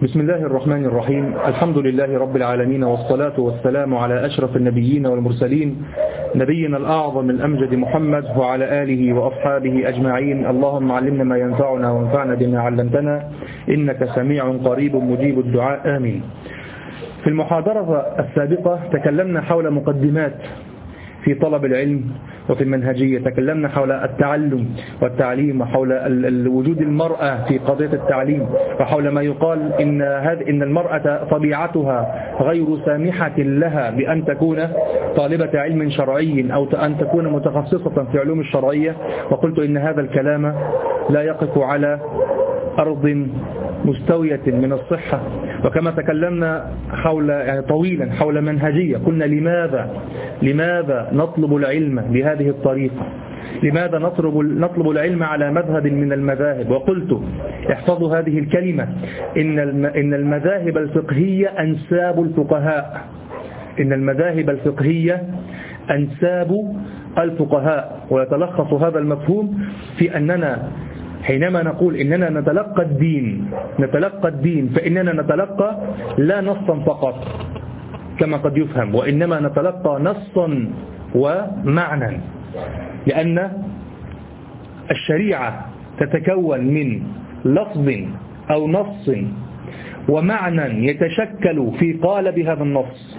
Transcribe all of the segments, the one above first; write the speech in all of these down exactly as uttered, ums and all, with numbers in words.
بسم الله الرحمن الرحيم. الحمد لله رب العالمين، والصلاة والسلام على أشرف النبيين والمرسلين، نبينا الأعظم الأمجد محمد وعلى آله وأصحابه أجمعين. اللهم علمنا ما ينفعنا وانفعنا بما علمتنا، إنك سميع قريب مجيب الدعاء، آمين. في المحاضرة السابقة تكلمنا حول مقدمات في طلب العلم وفي المنهجية، تكلمنا حول التعلم والتعليم، وحول وجود المرأة في قضية التعليم، وحول ما يقال إن هذه إن المرأة طبيعتها غير سامحة لها بأن تكون طالبة علم شرعي أو أن تكون متخصصة في علوم الشرعية. وقلت إن هذا الكلام لا يقف على أرض مستوية من الصحة. وكما تكلمنا حول يعني طويلا حول منهجية، قلنا لماذا لماذا نطلب العلم بهذه الطريقة؟ لماذا نطلب نطلب العلم على مذهب من المذاهب؟ وقلت احفظوا هذه الكلمة، إن إن المذاهب الفقهية أنساب الفقهاء. إن المذاهب الفقهية أنساب الفقهاء. ويتلخص هذا المفهوم في أننا حينما نقول إننا نتلقى الدين نتلقى الدين فإننا نتلقى لا نصا فقط كما قد يفهم، وإنما نتلقى نصا ومعنى، لأن الشريعة تتكون من لفظ أو نص ومعنى يتشكل في قالب هذا النص،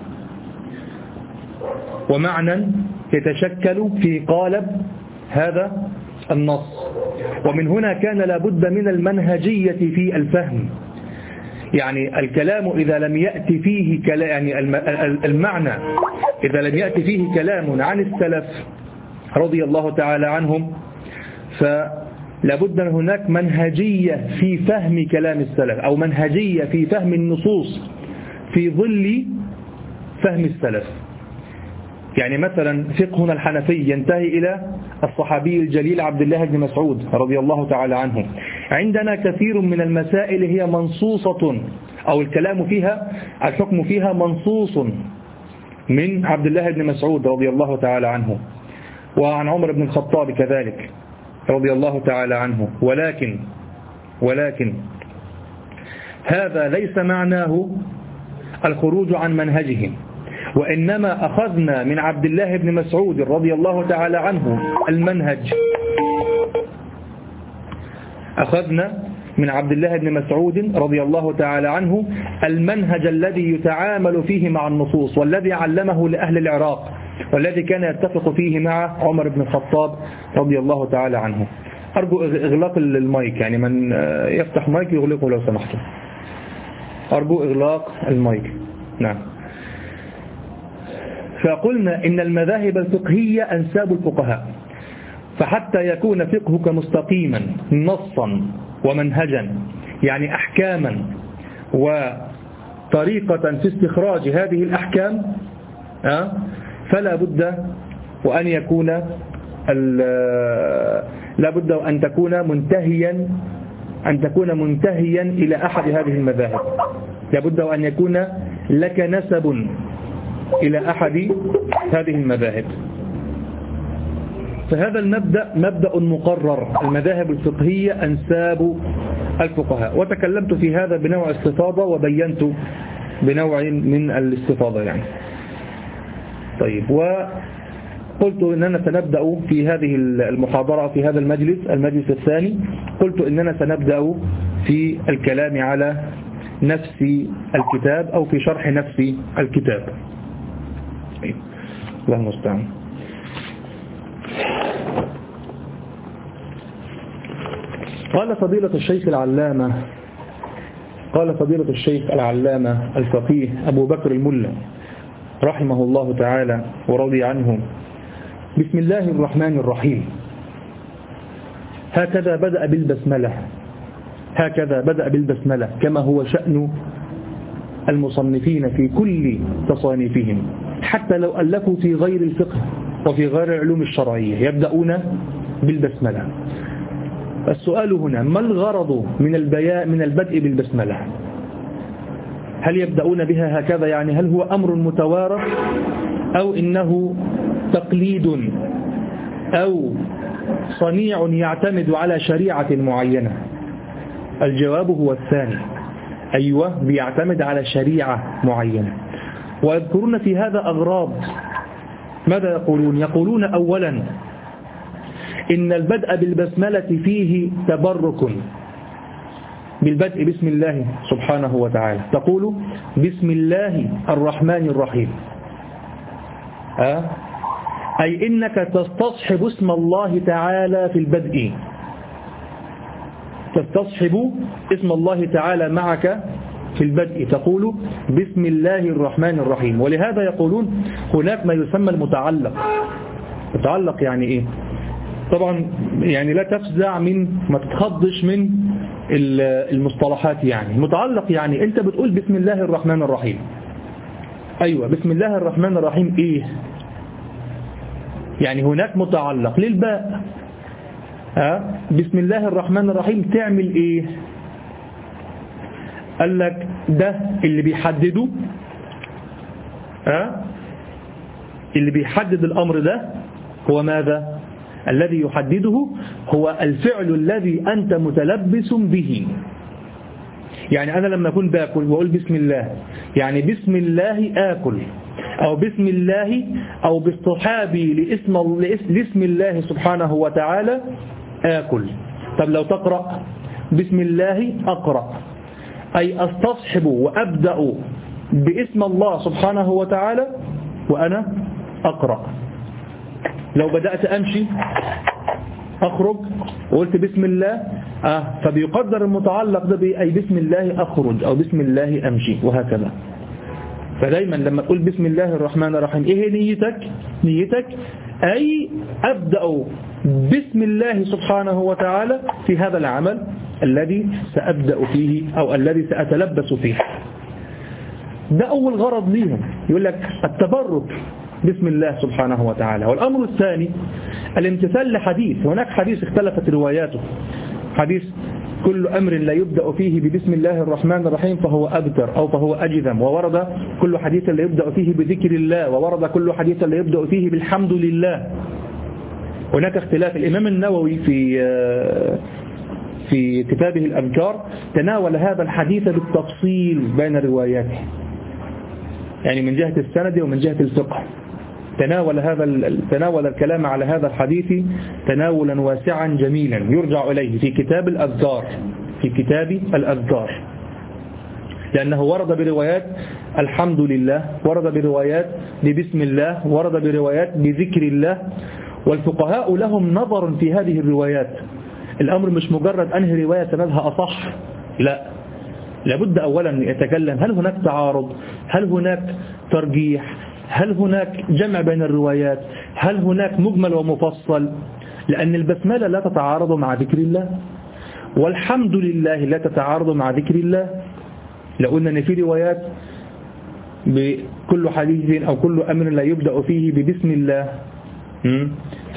ومعنى يتشكل في قالب هذا النص. ومن هنا كان لابد من المنهجية في الفهم. يعني الكلام إذا لم يأتي فيه كلام، يعني المعنى إذا لم يأتي فيه كلام عن السلف رضي الله تعالى عنهم، فلابد من هناك منهجية في فهم كلام السلف، أو منهجية في فهم النصوص في ظل فهم السلف. يعني مثلا فقهنا الحنفي ينتهي إلى الصحابي الجليل عبد الله بن مسعود رضي الله تعالى عنه. عندنا كثير من المسائل هي منصوصة، أو الكلام فيها الحكم فيها منصوص من عبد الله بن مسعود رضي الله تعالى عنه، وعن عمر بن الخطاب كذلك رضي الله تعالى عنه. ولكن ولكن هذا ليس معناه الخروج عن منهجهم، وإنما أخذنا من عبد الله بن مسعود رضي الله تعالى عنه المنهج أخذنا من عبد الله بن مسعود رضي الله تعالى عنه المنهج الذي يتعامل فيه مع النصوص، والذي علمه لأهل العراق، والذي كان يتفق فيه مع عمر بن الخطاب رضي الله تعالى عنه. أرجو إغلاق المايك، يعني من يفتح مايك يغلقه لو سمحتم. أرجو إغلاق المايك. نعم. فقلنا إن المذاهب الفقهية أنساب الفقهاء، فحتى يكون فقهك مستقيما نصا ومنهجا، يعني أحكاما وطريقة في استخراج هذه الأحكام، فلا بد وأن يكون لا بد أن تكون منتهيا أن تكون منتهيا إلى أحد هذه المذاهب. لا بد أن يكون لك نسب إلى أحد هذه المذاهب. فهذا المبدأ مبدأ مقرر، المذاهب الفقهية أنساب الفقهاء. وتكلمت في هذا بنوع استفاضة، وبينت بنوع من الاستفاضة يعني. طيب، وقلت إننا سنبدأ في هذه المحاضرة في هذا المجلس المجلس الثاني، قلت إننا سنبدأ في الكلام على نفس الكتاب، أو في شرح نفس الكتاب. الله المستعان. قال فضيلة الشيخ العلامة قال فضيلة الشيخ العلامة الفقيه أبو بكر الملا رحمه الله تعالى ورضي عنه: بسم الله الرحمن الرحيم. هكذا بدأ بالبسملة هكذا بدأ بالبسملة كما هو شأن المصنفين في كل تصانيفهم، حتى لو ألفوا في غير الفقه وفي غير العلوم الشرعية يبدأون بالبسملة. السؤال هنا: ما الغرض من البياء من البدء بالبسملة؟ هل يبدأون بها هكذا، يعني هل هو أمر متوارث، أو إنه تقليد، أو صنيع يعتمد على شريعة معينة؟ الجواب هو الثاني. أيوة بيعتمد على شريعة معينة. ويذكرون في هذا أغراض. ماذا يقولون؟ يقولون أولا إن البدء بالبسملة فيه تبرك، بالبدء بسم الله سبحانه وتعالى. تقول بسم الله الرحمن الرحيم، أه؟ أي إنك تستصحب اسم الله تعالى في البدء، تستصحب اسم الله تعالى معك في البدء، تقول بسم الله الرحمن الرحيم. ولهذا يقولون هناك ما يسمى المتعلق. متعلق يعني إيه؟ طبعا يعني لا تفزع من، ما تتخضش من المصطلحات. يعني متعلق يعني أنت بتقول بسم الله الرحمن الرحيم، أيوة بسم الله الرحمن الرحيم إيه؟ يعني هناك متعلق للباء، أه؟ بسم الله الرحمن الرحيم تعمل إيه؟ قال لك ده اللي بيحدده، أه؟ اللي بيحدد الأمر ده هو ماذا؟ الذي يحدده هو الفعل الذي أنت متلبس به. يعني أنا لما أكون باكل وأقول بسم الله، يعني بسم الله آكل، أو بسم الله، أو باصطحابي لاسم, لاسم الله سبحانه وتعالى آكل. طب لو تقرأ بسم الله أقرأ، أي أستصحب وأبدأ باسم الله سبحانه وتعالى وأنا أقرأ. لو بدأت أمشي أخرج وقلت بسم الله، آه فبيقدر المتعلق ده أي بسم الله أخرج أو بسم الله أمشي وهكذا. فدايما لما تقول بسم الله الرحمن الرحيم إيه نيتك؟ نيتك أي أبدأ بسم الله سبحانه وتعالى في هذا العمل الذي سأبدأ فيه أو الذي سأتلبس فيه. ده أول غرض ليهم، يقول لك التبرك بسم الله سبحانه وتعالى. والأمر الثاني الامتثال لحديث. هناك حديث اختلفت رواياته، حديث كل أمر لا يبدأ فيه ببسم الله الرحمن الرحيم فهو أبتر أو فهو أجذم، وورد كل حديث لا يبدأ فيه بذكر الله، وورد كل حديث لا يبدأ فيه بالحمد لله. هناك اختلاف. الإمام النووي في في كتابه الأذكار تناول هذا الحديث بالتفصيل بين رواياته، يعني من جهة السند ومن جهة الفقه. تناول هذا تناول الكلام على هذا الحديث تناولا واسعا جميلا يرجع إليه في كتاب الأذكار، في كتاب الأذكار، لأنه ورد بروايات الحمد لله، ورد بروايات ببسم الله، ورد بروايات بذكر الله. والفقهاء لهم نظر في هذه الروايات. الأمر مش مجرد أنهي رواية سندها أصح، لا، لابد أولا يتكلم هل هناك تعارض، هل هناك ترجيح، هل هناك جمع بين الروايات، هل هناك مجمل ومفصل. لأن البسملة لا تتعارض مع ذكر الله، والحمد لله لا تتعارض مع ذكر الله. لقلنا أن في روايات بكل حديث أو كل أمر لا يبدأ فيه ببسم الله ف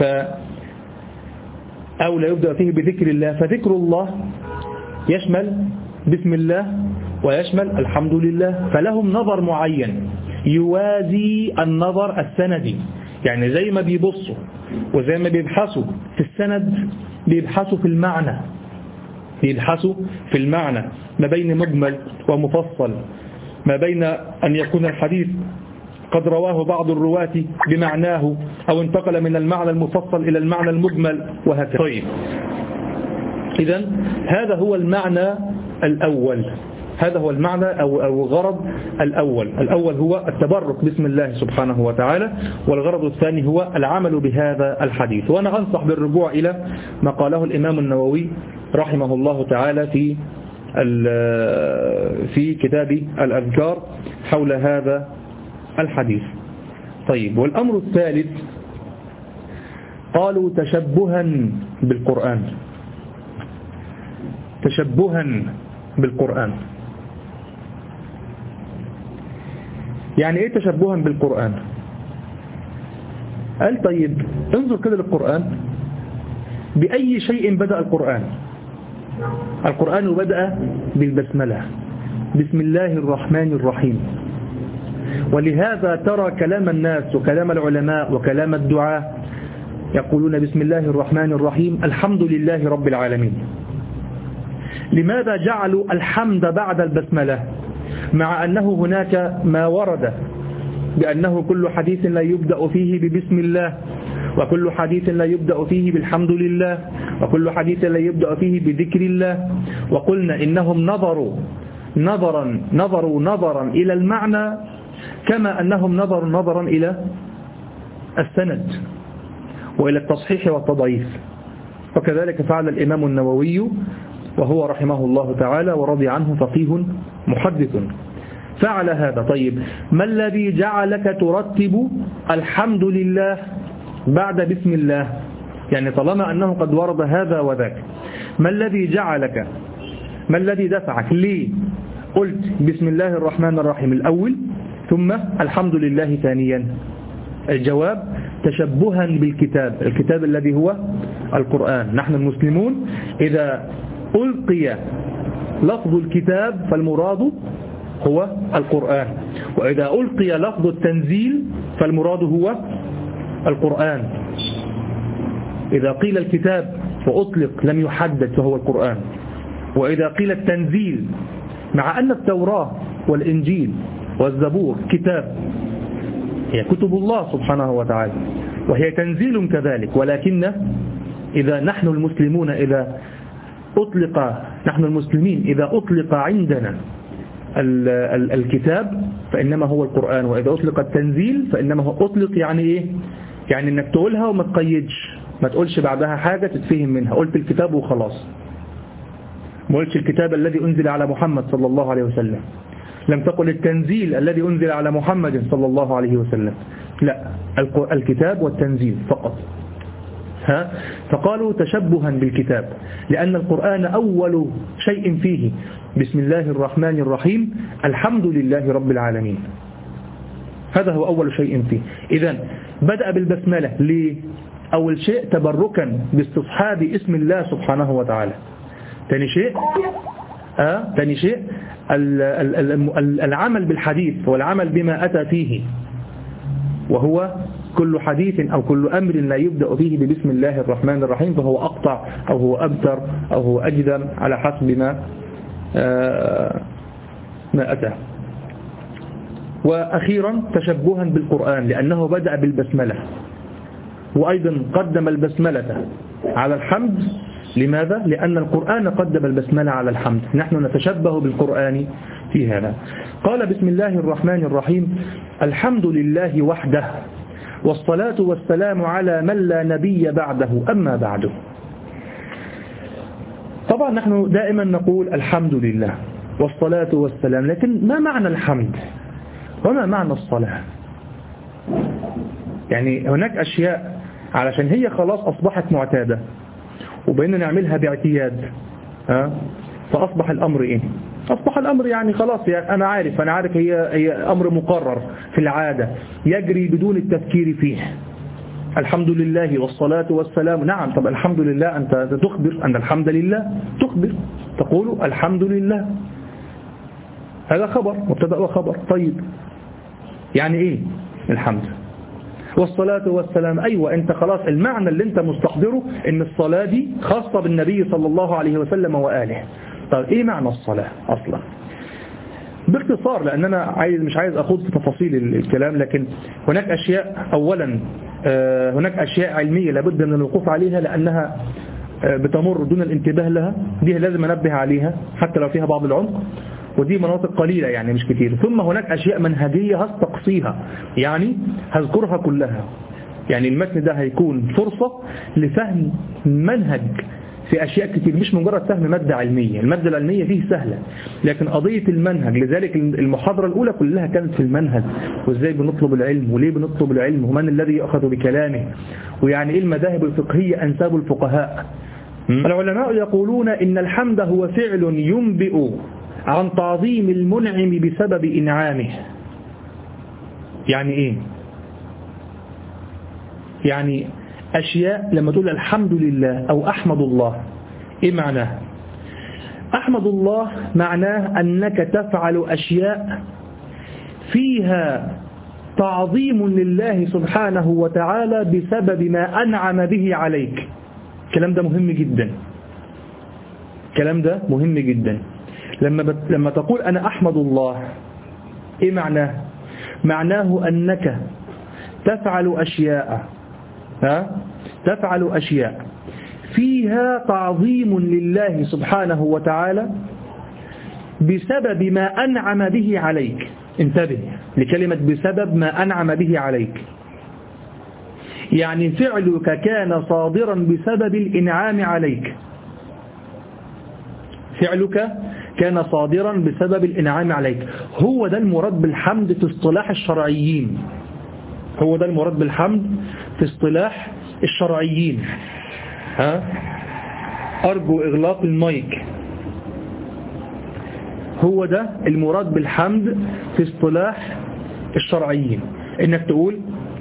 أو لا يبدأ فيه بذكر الله، فذكر الله يشمل بسم الله ويشمل الحمد لله. فلهم نظر معين يوازي النظر السندي، يعني زي ما بيبصوا وزي ما بيبحثوا في السند بيبحثوا في المعنى، بيبحثوا في المعنى ما بين مجمل ومفصل، ما بين أن يكون الحديث قد رواه بعض الرواة بمعناه أو انتقل من المعنى المفصل إلى المعنى المجمل وهكذا. طيب، إذن هذا هو المعنى الأول، هذا هو المعنى أو الغرض الأول. الأول هو التبرك باسم الله سبحانه وتعالى، والغرض الثاني هو العمل بهذا الحديث. وأنا أنصح بالرجوع إلى ما قاله الإمام النووي رحمه الله تعالى في في كتاب الأذكار حول هذا الحديث. طيب، والأمر الثالث قالوا تشبها بالقرآن، تشبها بالقرآن. يعني ايه تشبها بالقرآن؟ قال طيب انظر كده للقرآن، بأي شيء بدأ القرآن؟ القرآن بدأ بالبسملة، بسم الله الرحمن الرحيم. ولهذا ترى كلام الناس وكلام العلماء وكلام الدعاء يقولون بسم الله الرحمن الرحيم الحمد لله رب العالمين. لماذا جعلوا الحمد بعد البسملة مع أنه هناك ما ورد بأنه كل حديث لا يبدأ فيه ببسم الله، وكل حديث لا يبدأ فيه بالحمد لله، وكل حديث لا يبدأ فيه بذكر الله. وقلنا إنهم نظروا نظرا نظروا نظرا إلى المعنى كما أنهم نظروا نظرا إلى السند وإلى التصحيح والتضعيف. وكذلك فعل الإمام النووي وهو رحمه الله تعالى ورضي عنه فقيه محدث، فعل هذا. طيب ما الذي جعلك ترتب الحمد لله بعد بسم الله؟ يعني طالما أنه قد ورد هذا وذاك، ما الذي جعلك، ما الذي دفعك ليه قلت بسم الله الرحمن الرحيم الأول ثم الحمد لله ثانيا؟ الجواب تشبها بالكتاب، الكتاب الذي هو القرآن. نحن المسلمون إذا ألقي لفظ الكتاب فالمراد هو القرآن، وإذا ألقي لفظ التنزيل فالمراد هو القرآن. إذا قيل الكتاب وأطلق لم يحدد فهو القرآن، وإذا قيل التنزيل مع أن التوراة والإنجيل والزبور كتاب، هي كتب الله سبحانه وتعالى وهي تنزيل كذلك، ولكن إذا نحن المسلمون إذا أطلق نحن المسلمين إذا أطلق عندنا الكتاب فإنما هو القرآن، وإذا أطلق التنزيل فإنما هو أطلق يعني إيه؟ يعني إنك تقولها وما تقيدش، ما تقولش بعدها حاجة تتفهم منها، قلت الكتاب وخلاص. ما قلتش الكتاب الذي أنزل على محمد صلى الله عليه وسلم، لم تقل التنزيل الذي أنزل على محمد صلى الله عليه وسلم، لا، الكتاب والتنزيل فقط. ها؟ فقالوا تشبها بالكتاب لأن القرآن أول شيء فيه بسم الله الرحمن الرحيم الحمد لله رب العالمين، هذا هو أول شيء فيه. إذن بدأ بالبسملة ليه؟ أول شيء تبركا باستصحاب اسم الله سبحانه وتعالى. ثاني شيء آه ثاني شيء العمل بالحديث والعمل بما أتى فيه، وهو كل حديث أو كل أمر لا يبدأ فيه ببسم الله الرحمن الرحيم فهو أقطع أو هو أبتر أو هو أجدم على حسب ما آه ما أتى. وأخيرا تشبها بالقرآن لأنه بدأ بالبسملة، وأيضا قدم البسملة على الحمد. لماذا؟ لأن القرآن قدم البسملة على الحمد، نحن نتشبه بالقرآن في هذا. قال بسم الله الرحمن الرحيم الحمد لله وحده والصلاة والسلام على من لا نبي بعده أما بعده. طبعا نحن دائما نقول الحمد لله والصلاة والسلام، لكن ما معنى الحمد وما معنى الصلاة؟ يعني هناك أشياء علشان هي خلاص أصبحت معتادة وبقينا نعملها باعتياد، ها؟ فأصبح الأمر إيه؟ أصبح الأمر يعني خلاص، يعني أنا عارف أنا عارف هي هي أمر مقرر في العادة يجري بدون التفكير فيه. الحمد لله والصلاة والسلام، نعم. طب الحمد لله أنت تخبر أن الحمد لله، تخبر تقول الحمد لله، هذا خبر مبتدأ وخبر. طيب يعني إيه الحمد؟ والصلاة والسلام، أيوة أنت خلاص المعنى اللي أنت مستحضره إن الصلاة دي خاصة بالنبي صلى الله عليه وسلم وآله. طيب إيه معنى الصلاة أصلا؟ باختصار لأن أنا عايز مش عايز أخوض في تفاصيل الكلام، لكن هناك أشياء أولا هناك أشياء علمية لابد من الوقوف عليها لأنها بتمر دون الانتباه لها، دي لازم أنبه عليها حتى لو فيها بعض العمق، ودي مناطق قليلة يعني مش كتير. ثم هناك أشياء منهجية هستقصيها، يعني هذكرها كلها. يعني المتن ده هيكون فرصة لفهم منهج في أشياء كتير، مش مجرد فهم مادة علمية. المادة العلمية فيه سهلة، لكن قضية المنهج، لذلك المحاضرة الأولى كلها كانت في المنهج، وإزاي بنطلب العلم وليه بنطلب العلم ومن الذي يأخذ بكلامه، ويعني إيه المذاهب الفقهية أنساب الفقهاء. العلماء يقولون إن الحمد هو فعل ينبئ عن تعظيم المنعم بسبب إنعامه. يعني إيه؟ يعني أشياء لما تقول الحمد لله أو أحمد الله، إيه معناه؟ أحمد الله معناه أنك تفعل أشياء فيها تعظيم لله سبحانه وتعالى بسبب ما أنعم به عليك. الكلام ده مهم جدا. الكلام ده مهم جدا. لما بت... لما تقول أنا أحمد الله، إيه معناه؟ معناه أنك تفعل أشياء ها؟ تفعل أشياء فيها تعظيم لله سبحانه وتعالى بسبب ما أنعم به عليك. انتبه لكلمة بسبب ما أنعم به عليك، يعني فعلك كان صادرا بسبب الإنعام عليك، فعلك كان صادرا بسبب الإنعام عليك. هو ده المراد بالحمد في اصطلاح الشرعيين، هو ده المراد بالحمد في اصطلاح الشرعيين. ها؟ أرجو إغلاق المايك. هو ده المراد بالحمد في اصطلاح الشرعيين، إنك تقول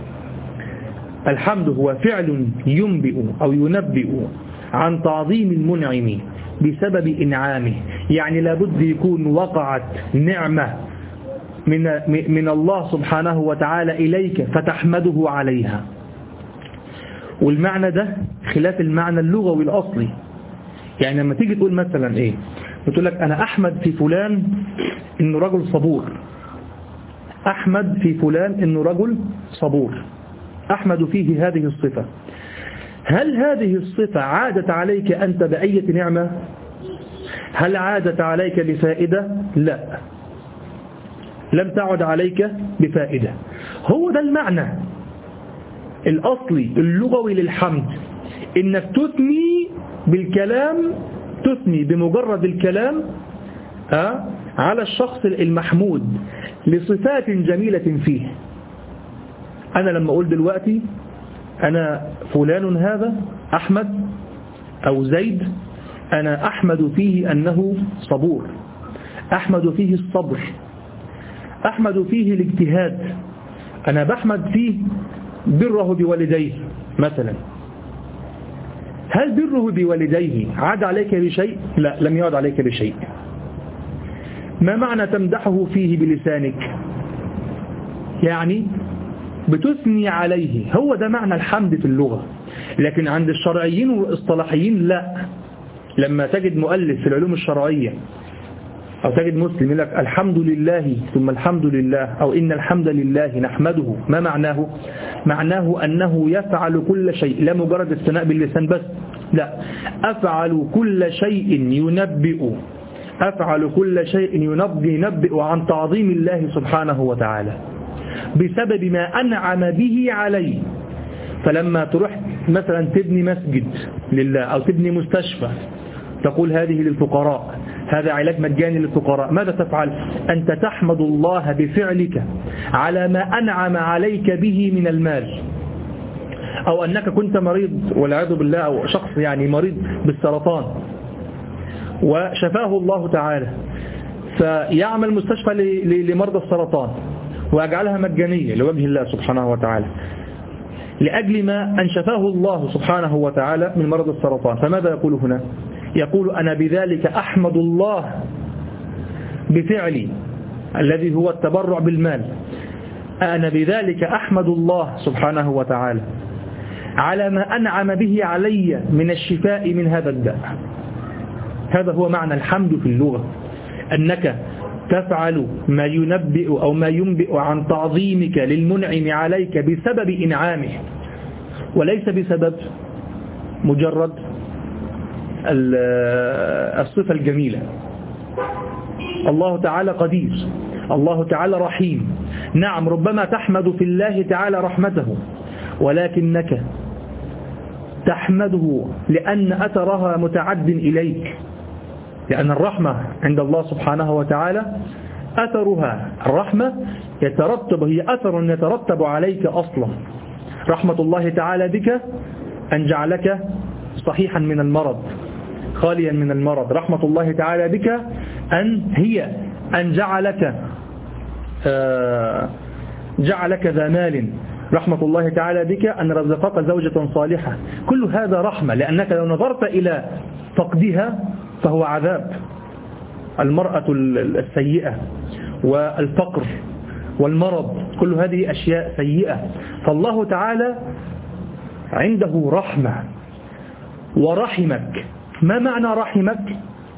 الحمد هو فعل ينبئ أو ينبئ عن تعظيم المنعم بسبب إنعامه، يعني لابد يكون وقعت نعمة من من الله سبحانه وتعالى إليك فتحمده عليها. والمعنى ده خلاف المعنى اللغوي الأصلي. يعني لما تيجي تقول مثلا إيه، بتقول لك أنا أحمد في فلان إنه رجل صبور، أحمد في فلان إنه رجل صبور، أحمد فيه هذه الصفة. هل هذه الصفة عادت عليك أنت بأية نعمة؟ هل عادت عليك بفائدة؟ لا، لم تعد عليك بفائدة. هو ده المعنى الأصلي اللغوي للحمد، إنك تثني بالكلام، تثني بمجرد الكلام ها على الشخص المحمود لصفات جميلة فيه. أنا لما أقول دلوقتي أنا فلان هذا أحمد أو زيد، أنا أحمد فيه أنه صبور، أحمد فيه الصبر، أحمد فيه الاجتهاد، أنا بحمد فيه بره بوالديه مثلا. هل بره بوالديه عاد عليك بشيء؟ لا، لم يعد عليك بشيء. ما معنى تمدحه فيه بلسانك؟ يعني بتثني عليه، هو ده معنى الحمد في اللغة. لكن عند الشرعيين والاصطلاحيين لا. لما تجد مؤلف في العلوم الشرعية أو تجد مسلم يقول لك الحمد لله ثم الحمد لله أو إن الحمد لله نحمده، ما معناه؟ معناه أنه يفعل كل شيء، لا مجرد الثناء باللسان بس، لا، أفعل كل شيء ينبئ أفعل كل شيء ينبئ ينبئ عن تعظيم الله سبحانه وتعالى بسبب ما أنعم به عليه. فلما تروح مثلا تبني مسجد لله أو تبني مستشفى، تقول هذه للفقراء، هذا علاج مجاني للفقراء، ماذا تفعل؟ أنت تحمد الله بفعلك على ما أنعم عليك به من المال. أو أنك كنت مريض والعياذ بالله، أو شخص يعني مريض بالسرطان وشفاه الله تعالى، فيعمل مستشفى لمرضى السرطان ويجعلها مجانية لوجه الله سبحانه وتعالى لأجل ما أن شفاه الله سبحانه وتعالى من مرض السرطان. فماذا يقول هنا؟ يقول أنا بذلك أحمد الله بفعلي الذي هو التبرع بالمال، أنا بذلك أحمد الله سبحانه وتعالى على ما أنعم به علي من الشفاء من هذا الداء. هذا هو معنى الحمد في اللغة، أنك تفعل ما ينبئ أو ما ينبئ عن تعظيمك للمنعم عليك بسبب إنعامه، وليس بسبب مجرد الصفة الجميلة. الله تعالى قدير، الله تعالى رحيم. نعم، ربما تحمد في الله تعالى رحمته، ولكنك تحمده لأن أثرها متعد إليك، لأن الرحمة عند الله سبحانه وتعالى أثرها، الرحمة يترتب، هي أثر يترتب عليك أصلا. رحمة الله تعالى بك أن جعلك صحيحا من المرض، خاليا من المرض. رحمة الله تعالى بك أن هي أن جعلك جعلك ذا مال. رحمة الله تعالى بك أن رزقك زوجة صالحة. كل هذا رحمة، لأنك لو نظرت إلى فقدها فهو عذاب. المرأة السيئة والفقر والمرض، كل هذه أشياء سيئة. فالله تعالى عنده رحمة ورحمك. ما معنى رحمك؟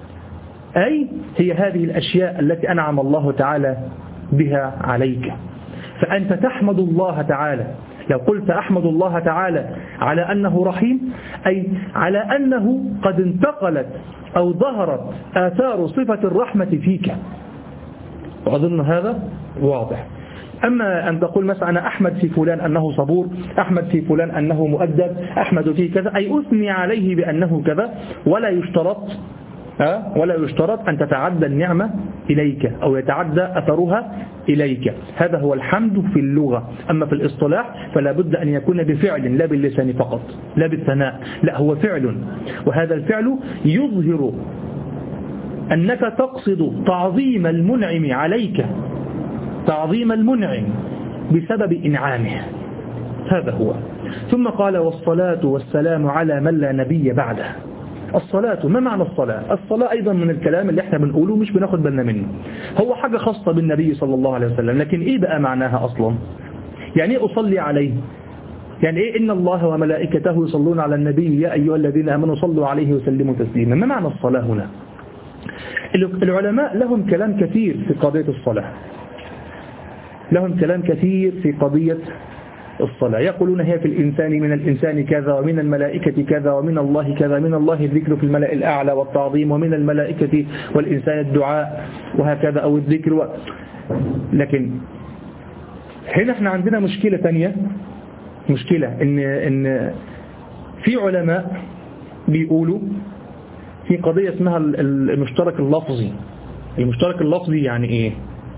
أي هي هذه الأشياء التي أنعم الله تعالى بها عليك، فأنت تحمد الله تعالى. لو قلت أحمد الله تعالى على أنه رحيم، أي على أنه قد انتقلت أو ظهرت آثار صفة الرحمة فيك، وأظن هذا واضح. أما أن تقول مثلا أنا أحمد في فلان أنه صبور، أحمد في فلان أنه مؤدب، أحمد فيه كذا، أي أثني عليه بأنه كذا، ولا يشترط أه؟ ولا يشترط أن تتعدى النعمة إليك أو يتعدى أثرها إليك. هذا هو الحمد في اللغة. أما في الاصطلاح فلا بد أن يكون بفعل لا باللسان فقط، لا بالثناء، لا هو فعل، وهذا الفعل يظهر أنك تقصد تعظيم المنعم عليك، تعظيم المنعم بسبب إنعامه، هذا هو. ثم قال والصلاة والسلام على من لا نبي بعده. الصلاة، ما معنى الصلاة؟ الصلاة أيضا من الكلام اللي احنا بنقوله مش بناخد بالنا منه، هو حاجة خاصة بالنبي صلى الله عليه وسلم، لكن إيه بقى معناها أصلا؟ يعني إيه أصلي عليه؟ يعني إيه إن الله وملائكته يصلون على النبي يا أيها الذين آمنوا صلوا عليه وسلموا تسليما؟ ما معنى الصلاة هنا؟ العلماء لهم كلام كثير في قضية الصلاة، لهم كلام كثير في قضية الصلاة. يقولون هي في الإنسان من الإنسان كذا، ومن الملائكة كذا، ومن الله كذا، من الله الذكر في الملأ الأعلى والتعظيم، ومن الملائكة والإنسان الدعاء، وهكذا، أو الذكر و... لكن هنا احنا عندنا مشكلة تانية، مشكلة إن, إن في علماء بيقولوا في قضية اسمها المشترك اللفظي. المشترك اللفظي يعني إيه؟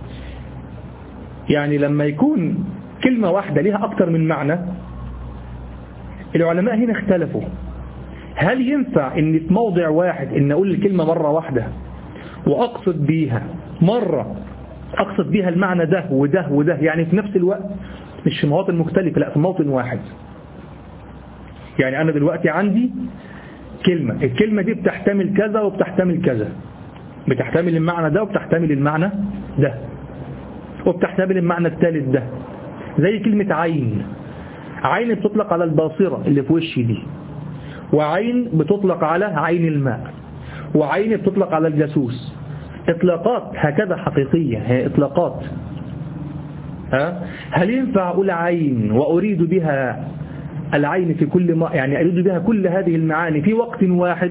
يعني لما يكون كلمة واحدة لها أكثر من معنى، العلماء هنا اختلفوا، هل ينفع ان في موضع واحد ان اقول الكلمة مرة واحدة واقصد بيها مرة اقصد بيها المعنى ده وده وده، يعني في نفس الوقت، مش في مواطن مختلفة، لا في موطن واحد. يعني انا دلوقتي عندي كلمة، الكلمة دي بتحتمل كذا وبتحتمل كذا، بتحتمل المعنى ده وبتحتمل المعنى ده وبتحتمل المعنى الثالث ده. زي كلمة عين، عين بتطلق على الباصرة اللي في وشي دي، وعين بتطلق على عين الماء، وعين بتطلق على الجاسوس. اطلاقات هكذا حقيقية، هي اطلاقات. ها؟ هل ينفع أقول عين وأريد بها العين في كل ما، يعني أريد بها كل هذه المعاني في وقت واحد؟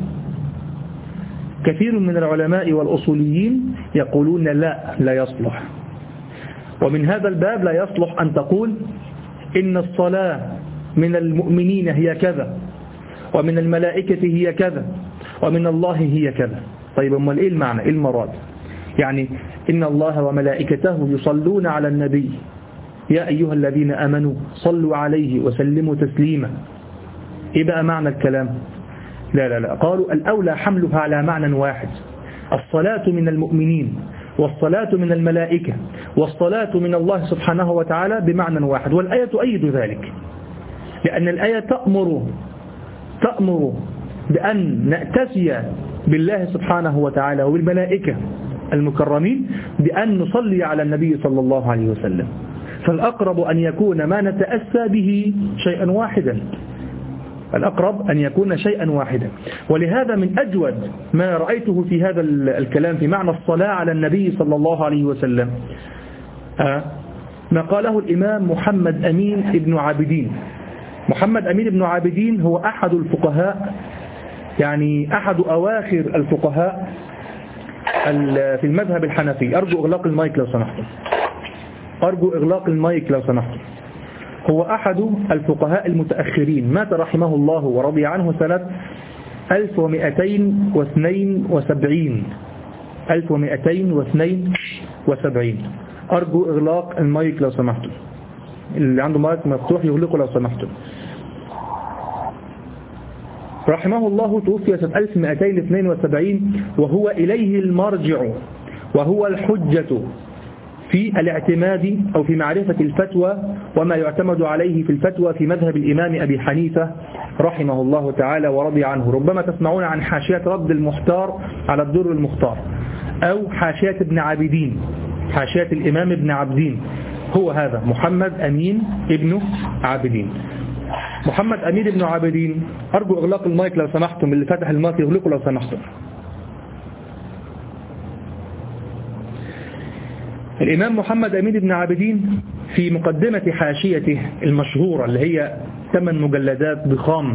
كثير من العلماء والأصوليين يقولون لا، لا يصلح. ومن هذا الباب لا يصلح أن تقول إن الصلاة من المؤمنين هي كذا، ومن الملائكة هي كذا، ومن الله هي كذا. طيب امال إيه المعنى؟ إيه المراد؟ يعني إن الله وملائكته يصلون على النبي يا أيها الذين آمنوا صلوا عليه وسلموا تسليما. إيه بقى معنى الكلام؟ لا لا لا، قالوا الأولى حملها على معنى واحد، الصلاة من المؤمنين والصلاة من الملائكة والصلاة من الله سبحانه وتعالى بمعنى واحد. والآية تؤيد ذلك، لأن الآية تأمر تأمر بأن نأتسي بالله سبحانه وتعالى وبالملائكة المكرمين بأن نصلي على النبي صلى الله عليه وسلم. فالأقرب أن يكون ما نتأسى به شيئا واحدا، الأقرب أن يكون شيئا واحدا. ولهذا من أجود ما رأيته في هذا الكلام في معنى الصلاة على النبي صلى الله عليه وسلم ما قاله الإمام محمد أمين ابن عابدين. محمد أمين ابن عابدين هو أحد الفقهاء، يعني أحد أواخر الفقهاء في المذهب الحنفي. أرجو إغلاق المايك لو سمحتم، أرجو إغلاق المايك لو سمحتم. هو أحد الفقهاء المتأخرين، مات رحمه الله ورضي عنه سنة ألف ومئتين واثنين وسبعين ألف ومئتين واثنين وسبعين. أرجو إغلاق المايك لو سمحتم، اللي عنده مايك مفتوح يغلقه لو سمحتم. رحمه الله توفي سنة ألف ومئتين واثنين وسبعين، وهو إليه المرجع وهو الحجة في الاعتماد أو في معرفة الفتوى وما يعتمد عليه في الفتوى في مذهب الإمام أبي حنيفة رحمه الله تعالى ورضي عنه. ربما تسمعون عن حاشية رد المختار على الدر المختار، أو حاشية ابن عابدين، حاشية الإمام ابن عابدين، هو هذا محمد أمين ابن عابدين. محمد أمين ابن عابدين، أرجو إغلاق المايك لو سمحتم، اللي فتح المايك يغلقه لو سمحتم. الإمام محمد أمين بن عابدين في مقدمة حاشيته المشهورة اللي هي ثمان مجلدات ضخام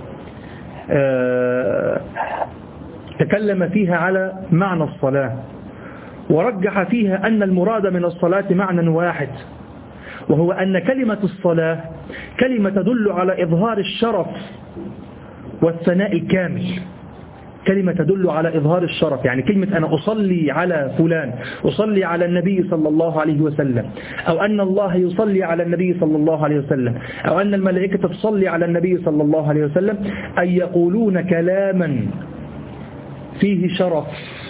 تكلم فيها على معنى الصلاة، ورجح فيها أن المراد من الصلاة معنى واحد، وهو أن كلمة الصلاة كلمة تدل على إظهار الشرف والثناء الكامل، كلمة تدل على إظهار الشرف، يعني كلمة أنا أصلي على فلان، أصلي على النبي صلى الله عليه وسلم، أو أن الله يصلي على النبي صلى الله عليه وسلم، أو أن الملائكة تصلي على النبي صلى الله عليه وسلم، أن يقولون كلاما فيه شرف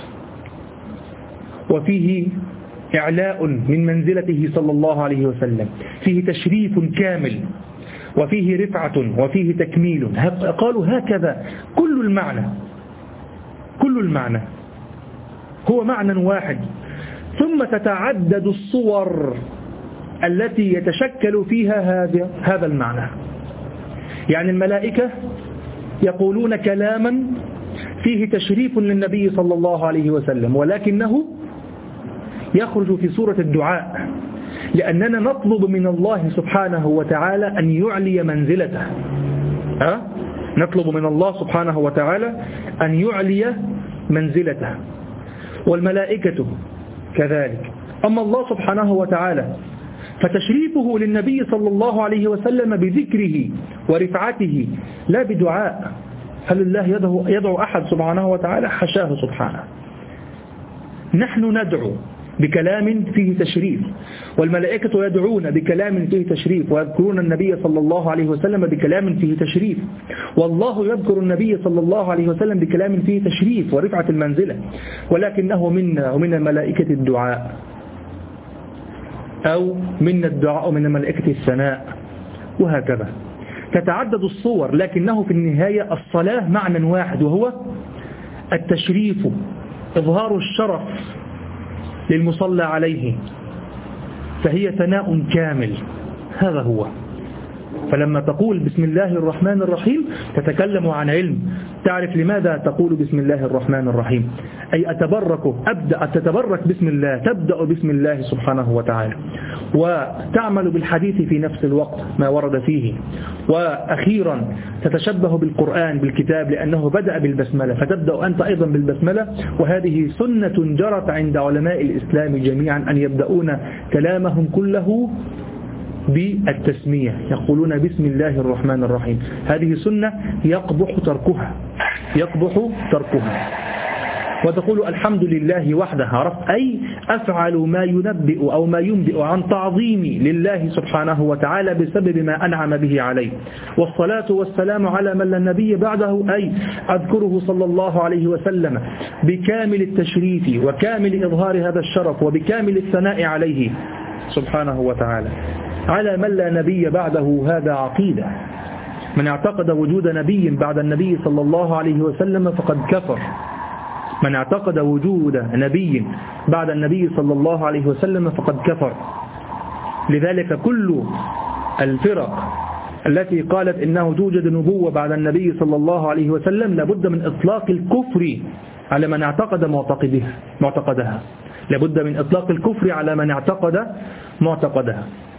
وفيه إعلاء من منزلته صلى الله عليه وسلم، فيه تشريف كامل وفيه رفعة وفيه تكميل. قالوا هكذا كل المعنى كل المعنى هو معنى واحد، ثم تتعدد الصور التي يتشكل فيها هذا هذا المعنى. يعني الملائكة يقولون كلاما فيه تشريف للنبي صلى الله عليه وسلم، ولكنه يخرج في صورة الدعاء، لأننا نطلب من الله سبحانه وتعالى أن يعلي منزلته. أه؟ نطلب من الله سبحانه وتعالى أن يعلي منزلته، والملائكة كذلك. أما الله سبحانه وتعالى فتشريفه للنبي صلى الله عليه وسلم بذكره ورفعته لا بدعاء. هل الله يدعو, يدعو أحد سبحانه وتعالى؟ حشاه سبحانه. نحن ندعو بكلام فيه تشريف، والملائكة يدعون بكلام فيه تشريف، ويذكرون النبي صلى الله عليه وسلم بكلام فيه تشريف، والله يذكر النبي صلى الله عليه وسلم بكلام فيه تشريف ورفعة المنزلة، ولكنه منا ومن الملائكة الدعاء، أو من الدعاء ومن الملائكة الثناء، وهكذا تتعدد الصور، لكنه في النهاية الصلاة معنى واحد، وهو التشريف، إظهار الشرف للمصلى عليه، فهي ثناء كامل. هذا هو. فلما تقول بسم الله الرحمن الرحيم تتكلم عن علم، تعرف لماذا تقول بسم الله الرحمن الرحيم، أي أتبرك أبدأ تتبرك بسم الله، تبدأ بسم الله سبحانه وتعالى، وتعمل بالحديث في نفس الوقت ما ورد فيه، وأخيرا تتشبه بالقرآن بالكتاب لأنه بدأ بالبسملة، فتبدأ أنت أيضا بالبسملة. وهذه سنة جرت عند علماء الإسلام جميعا أن يبدأون كلامهم كله بالتسمية، يقولون بسم الله الرحمن الرحيم. هذه سنة يقبح تركها يقبح تركها وتقول الحمد لله وحده، عرفت؟ أي أفعل ما ينبئ أو ما ينبئ عن تعظيمي لله سبحانه وتعالى بسبب ما أنعم به عليه، والصلاة والسلام على من لا نبي بعده، أي أذكره صلى الله عليه وسلم بكامل التشريف وكامل إظهار هذا الشرف وبكامل الثناء عليه سبحانه وتعالى على من لا نبي بعده. هذا عقيدة. من اعتقد وجود نبي بعد النبي صلى الله عليه وسلم فقد كفر. من اعتقد وجود نبي بعد النبي صلى الله عليه وسلم فقد كفر. لذلك كل الفرق التي قالت إنه توجد نبوة بعد النبي صلى الله عليه وسلم لابد من إطلاق الكفر على من اعتقد معتقدها معتقدها لابد من إطلاق الكفر على من اعتقد معتقدها.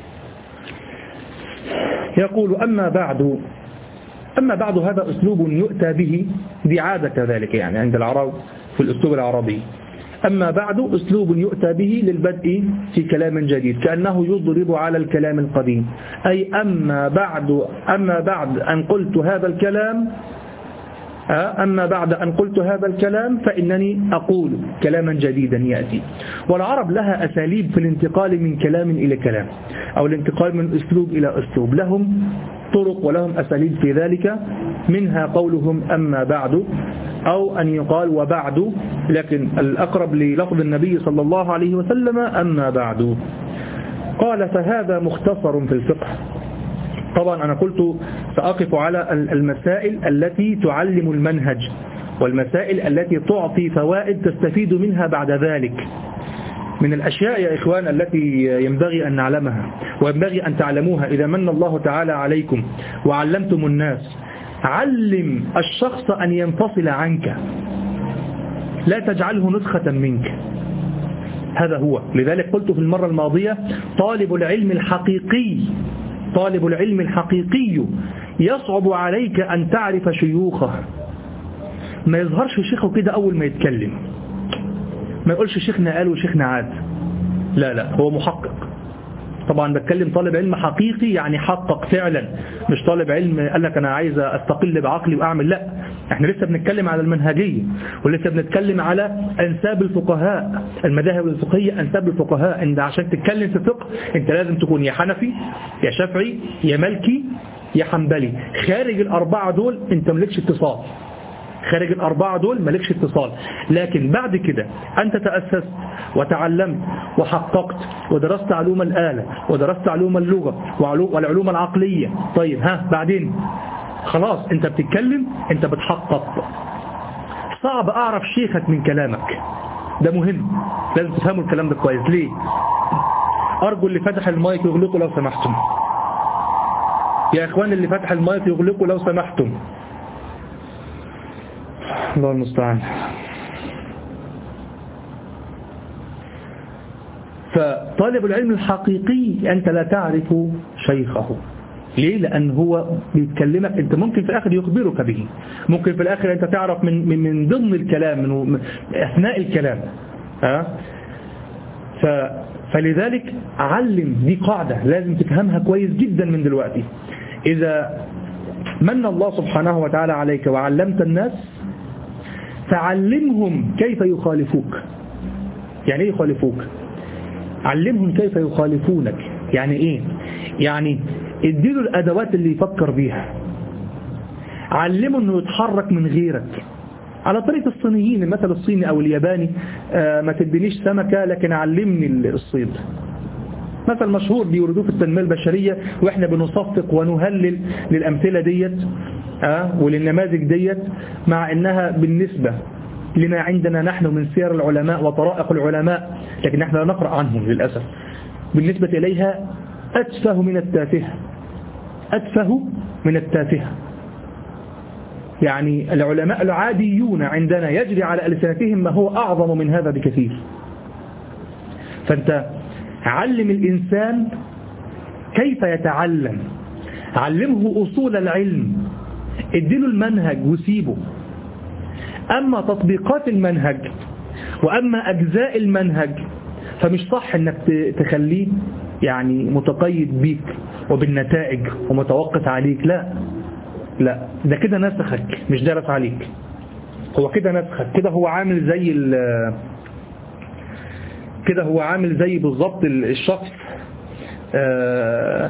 يقول أما بعد أما بعد هذا أسلوب يؤتى به، دي عادة كذلك يعني عند العرب في الأسلوب العربي. أما بعد أسلوب يؤتى به للبدء في كلام جديد، كأنه يضرب على الكلام القديم، أي أما بعد أما بعد أن قلت هذا الكلام أما بعد أن قلت هذا الكلام فإنني أقول كلاما جديدا يأتي. والعرب لها أساليب في الانتقال من كلام إلى كلام، أو الانتقال من أسلوب إلى أسلوب، لهم طرق ولهم أساليب في ذلك، منها قولهم أما بعد، أو أن يقال وبعد، لكن الأقرب للفظ النبي صلى الله عليه وسلم أما بعد. قال فهذا مختصر في الفقه. طبعا أنا قلت سأقف على المسائل التي تعلم المنهج، والمسائل التي تعطي فوائد تستفيد منها بعد ذلك. من الأشياء يا إخوان التي ينبغي أن نعلمها وينبغي أن تعلموها إذا من الله تعالى عليكم وعلمتم الناس، علم الشخص أن ينفصل عنك، لا تجعله نسخة منك. هذا هو. لذلك قلت في المرة الماضية طالب العلم الحقيقي طالب العلم الحقيقي يصعب عليك أن تعرف شيوخه. ما يظهرش شيخه كده أول ما يتكلم، ما يقولش شيخنا قال وشيخنا عاد، لا لا، هو محقق. طبعا بتكلم طالب علم حقيقي يعني حقق فعلا، مش طالب علم قال لك أنا عايز أستقل بعقلي وأعمل، لا. احنا لسه بنتكلم على المنهجية، ولسه بنتكلم على أنساب الفقهاء، المذاهب الفقهية أنساب الفقهاء. انت عشان تتكلم في فقه انت لازم تكون يا حنفي يا شافعي يا مالكي يا حنبلي. خارج الأربعة دول انت ملكش اتصال، خارج الأربعة دول ملكش اتصال. لكن بعد كده أنت تأسست وتعلمت وحققت ودرست علوم الآلة ودرست علوم اللغة والعلوم العقلية. طيب ها بعدين خلاص انت بتتكلم، انت بتحقق. صعب أعرف شيخك من كلامك، ده مهم، لازم تفهموا الكلام ده كويس. ليه؟ أرجو اللي فتح المايك يغلقوا لو سمحتم، يا إخوان اللي فتح المايك يغلقوا لو سمحتم، الله المستعان. فطالب العلم الحقيقي أنت لا تعرف شيخه. ليه؟ لأن هو بيتكلمك، أنت ممكن في الآخر يخبرك به، ممكن في الآخر أنت تعرف من من, من ضمن الكلام، من أثناء الكلام. ها؟ ف فلذلك علم، دي قاعدة لازم تفهمها كويس جدا من دلوقتي. إذا من الله سبحانه وتعالى عليك وعلمت الناس فعلمهم كيف يخالفوك. يعني ايه يخالفوك؟ علمهم كيف يخالفونك. يعني ايه؟ يعني اديله الادوات اللي يفكر بيها، علمه انه يتحرك من غيرك على طريقة الصينيين، المثل الصيني او الياباني، آه ما تدينيش سمكة لكن علمني الصيد. مثل مشهور بيوردوه في التنمية البشرية، واحنا بنصفق ونهلل للأمثلة ديت آه وللنماذج ديت، مع انها بالنسبة لما عندنا نحن من سير العلماء وطرائق العلماء، لكن نحن لا نقرأ عنهم للأسف، بالنسبة إليها أتفه من التافهة، أتفه من التافهة. يعني العلماء العاديون عندنا يجري على ألسنتهم ما هو أعظم من هذا بكثير. فأنت علم الإنسان كيف يتعلم، علمه أصول العلم، اديله المنهج وسيبه. أما تطبيقات المنهج وأما أجزاء المنهج فمش صح أنك تخليه يعني متقيد بيك وبالنتائج ومتوقف عليك، لا لا، ده كده نسخك مش دارس عليك، هو كده نسخك، كده هو عامل زي كده هو عامل زي بالضبط الشخص، آه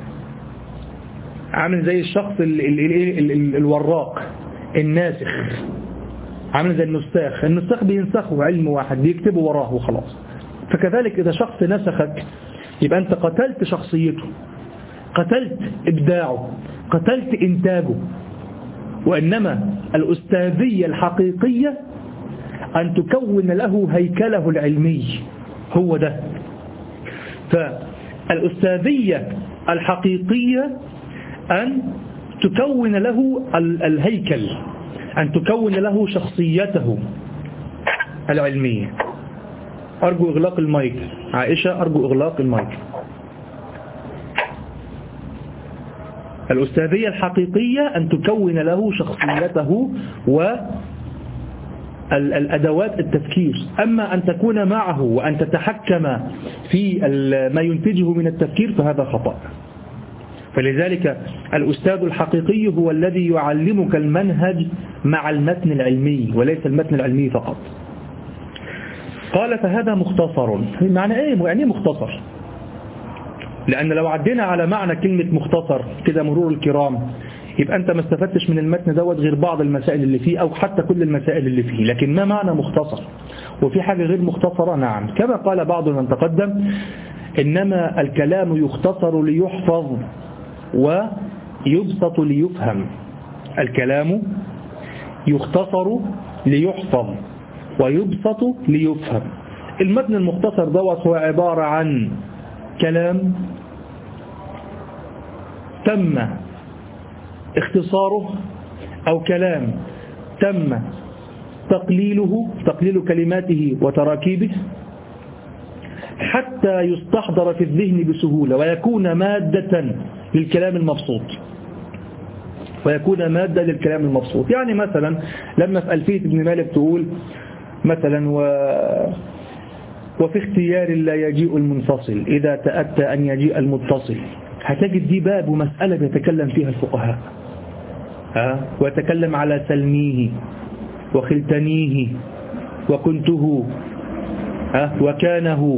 عامل زي الشخص ال ال ال ال الوراق الناسخ، عامل زي النساخ، النساخ بينسخه علم واحد بيكتبه وراه وخلاص. فكذلك إذا شخص نسخك يبقى أنت قتلت شخصيته، قتلت إبداعه، قتلت إنتاجه. وإنما الأستاذية الحقيقية أن تكون له هيكله العلمي، هو ده. فالأستاذية الحقيقية أن تكون له الهيكل، أن تكون له شخصيته العلمية. أرجو إغلاق المايك، عائشة أرجو إغلاق المايك. الأستاذية الحقيقية أن تكون له شخصيته والأدوات التفكير. أما أن تكون معه وأن تتحكم في ما ينتجه من التفكير فهذا خطأ. فلذلك الأستاذ الحقيقي هو الذي يعلمك المنهج مع المتن العلمي وليس المتن العلمي فقط. قال فهذا مختصر. معنى ايه يعني مختصر؟ لأن لو عدينا على معنى كلمة مختصر كده مرور الكرام يبقى أنت ما استفدتش من المتن دوت غير بعض المسائل اللي فيه أو حتى كل المسائل اللي فيه. لكن ما معنى مختصر؟ وفي حاجة غير مختصرة؟ نعم، كما قال بعض من تقدم إنما الكلام يختصر ليحفظ ويبسط ليفهم. الكلام يختصر ليحفظ ويبسط ليفهم. المتن المختصر دوت هو عبارة عن كلام تم اختصاره أو كلام تم تقليله، تقليل كلماته وتراكيبه، حتى يستحضر في الذهن بسهولة ويكون مادة للكلام المبسوط ويكون مادة للكلام المبسوط. يعني مثلا لما في ألفية ابن مالك تقول مثلا و وفي اختيار لا يجيء المنفصل إذا تأتى أن يجيء المتصل، هتجد دي باب ومسألة يتكلم فيها الفقهاء، ها ويتكلم على سلميه وخلتنيه وكنته ها وكانه.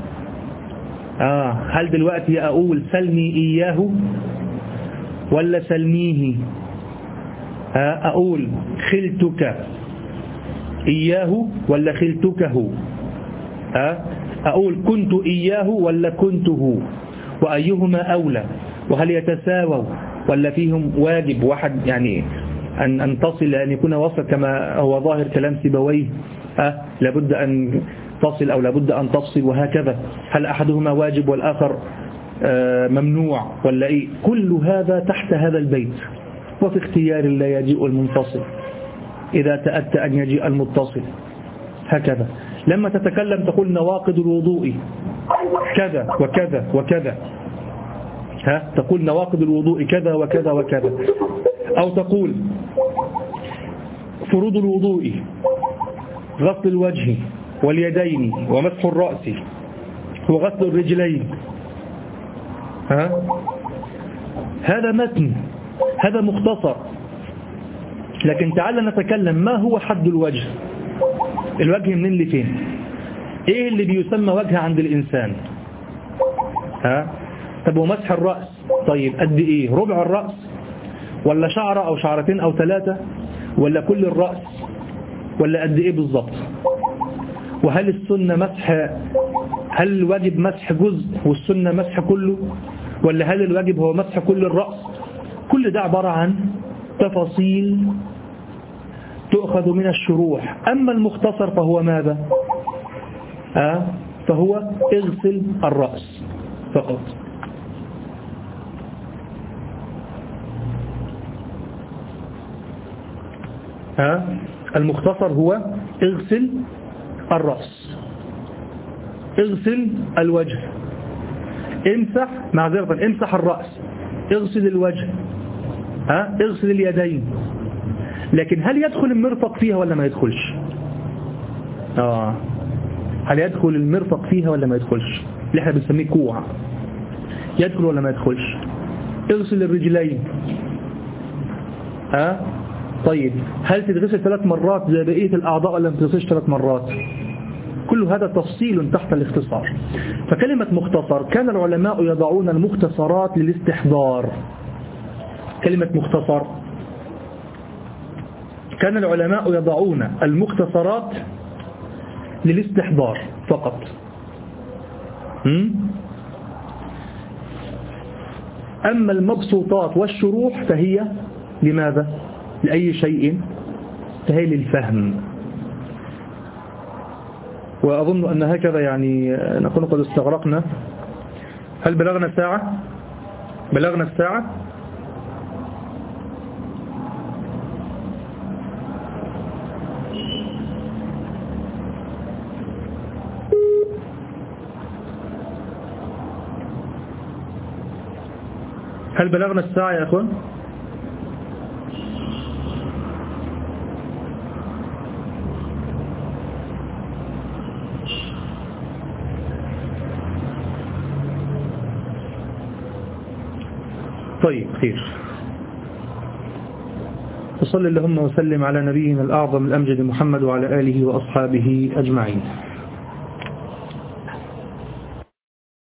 آه هل دلوقتي أقول سلمي إياه ولا سلميه؟ ها أقول خلتك إياه ولا خلتكه؟ ها أقول كنت إياه ولا كنته؟ وأيهما أولى؟ وهل يتساووا ولا فيهم واجب واحد يعني أن أن تصل أن يكون وصل كما هو ظاهر كلام سيبويه؟ أه لابد أن تصل أو لابد أن تفصل وهكذا. هل أحدهما واجب والآخر آه ممنوع ولا إيه؟ كل هذا تحت هذا البيت. وفي اختيار لا يجيء المنفصل إذا تأتى أن يجيء المتصل، هكذا. لما تتكلم تقول نواقض الوضوء كذا وكذا وكذا، ها تقول نواقض الوضوء كذا وكذا وكذا. أو تقول فروض الوضوء غسل الوجه واليدين ومسح الرأس وغسل الرجلين، ها هذا متن، هذا مختصر. لكن تعال نتكلم ما هو حد الوجه. الوجه منين لفين؟ ايه اللي بيسمى وجه عند الإنسان؟ ها طب ومسح الرأس طيب قد ايه؟ ربع الرأس ولا شعرة او شعرتين او ثلاثة ولا كل الرأس ولا قد ايه بالضبط؟ وهل السنة مسح، هل الواجب مسح جزء والسنة مسح كله، ولا هل الواجب هو مسح كل الرأس؟ كل ده عبارة عن تفاصيل تؤخذ من الشروح. أما المختصر فهو ماذا؟ آه فهو اغسل الرأس فقط. آه المختصر هو اغسل الرأس، اغسل الوجه، امسح معذرة امسح الرأس، اغسل الوجه، ها اغسل اليدين. لكن هل يدخل المرفق فيها ولا ما يدخلش؟ آه هل يدخل المرفق فيها ولا ما يدخلش؟ اللي احنا بنسميه كوع، يدخل ولا ما يدخلش؟ اغسل الرجلين، ها طيب هل تتغسل ثلاث مرات زي بقية الأعضاء ولا ما تتغسلش ثلاث مرات؟ كل هذا تفصيل تحت الاختصار. فكلمة مختصر كان العلماء يضعون المختصرات للاستحضار. كلمة مختصر كان العلماء يضعون المختصرات للاستحضار فقط. أما المبسوطات والشروح فهي لماذا؟ لأي شيء؟ فهي للفهم. وأظن أن هكذا يعني نكون قد استغرقنا. هل بلغنا ساعة؟ بلغنا الساعة؟ هل بلغنا الساعة يا أخوان؟ طيب خير. وصل اللهم وسلم على نبينا الأعظم الأمجد محمد وعلى آله وأصحابه أجمعين.